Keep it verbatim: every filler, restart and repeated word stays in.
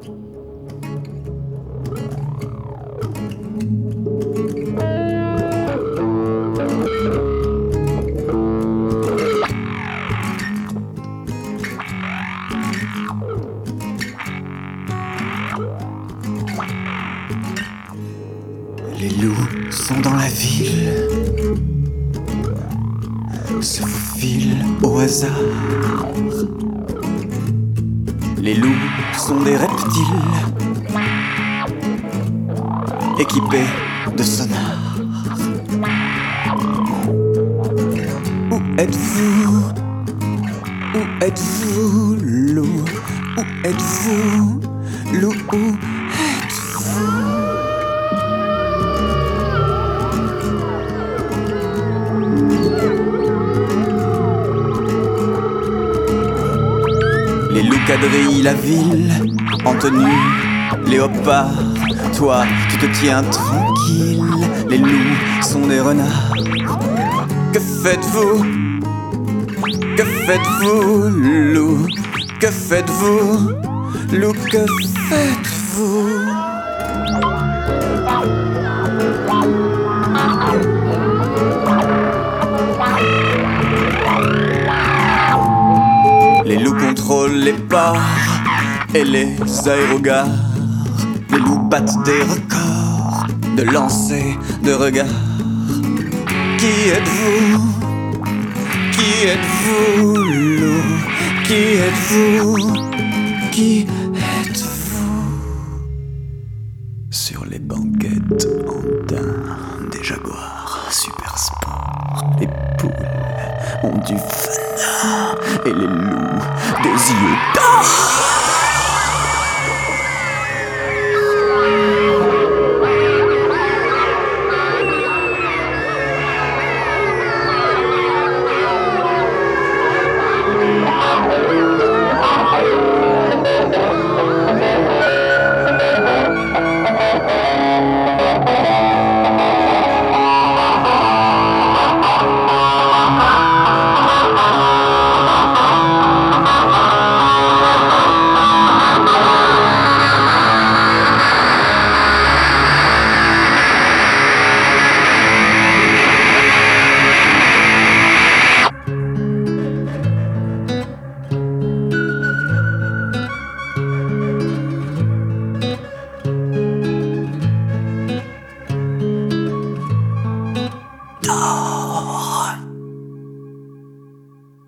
Les loups sont dans la ville, se faufilent au hasard. Les loups sont des reptiles, équipés de sonars. Où êtes-vous? Où êtes-vous, loup? Où êtes-vous, loup? Où êtes-vous? Les loups quadrillent la ville, en tenue léopard. Toi, tu te tiens tranquille, les loups sont des renards. Que faites-vous? Que faites-vous, loup? Que faites-vous, loup? Que faites-vous? Les loups contrôlent les ports et les aérogares. Les loups battent des records de lancers de regards. Qui êtes-vous? Qui êtes-vous, loup? Qui êtes-vous? Qui êtes-vous? Sur les banquettes andins des jaguars super sport, les poules ont du venin et les loups des yeux d'or. Thank you.